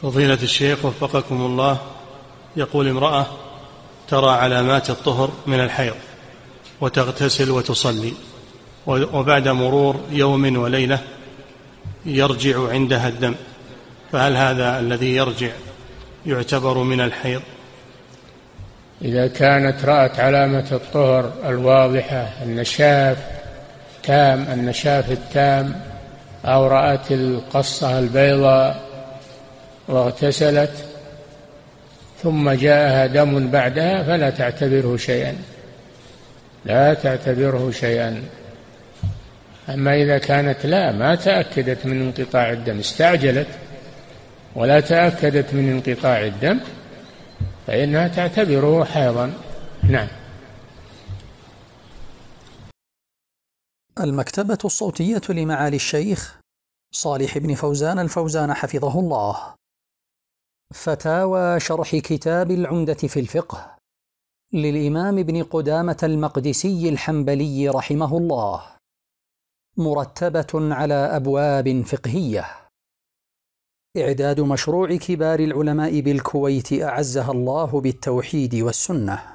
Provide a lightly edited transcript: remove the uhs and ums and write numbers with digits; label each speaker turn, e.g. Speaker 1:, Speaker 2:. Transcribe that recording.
Speaker 1: فضيلة الشيخ وفقكم الله، يقول امرأة ترى علامات الطهر من الحيض وتغتسل وتصلي، وبعد مرور يوم وليلة يرجع عندها الدم، فهل هذا الذي يرجع يعتبر من الحيض؟
Speaker 2: إذا كانت رأت علامة الطهر الواضحة، النشاف التام، أو رأت القصة البيضاء واغتسلت ثم جاءها دم بعدها فلا تعتبره شيئا، لا تعتبره شيئا. أما إذا كانت ما تأكدت من انقطاع الدم، استعجلت ولا تأكدت من انقطاع الدم، فإنها تعتبره حيضا. نعم.
Speaker 3: المكتبة الصوتية لمعالي الشيخ صالح بن فوزان الفوزان حفظه الله. فتاوى شرح كتاب العمدة في الفقه للإمام ابن قدامة المقدسي الحنبلي رحمه الله، مرتبة على أبواب فقهية. إعداد مشروع كبار العلماء بالكويت أعزها الله بالتوحيد والسنة.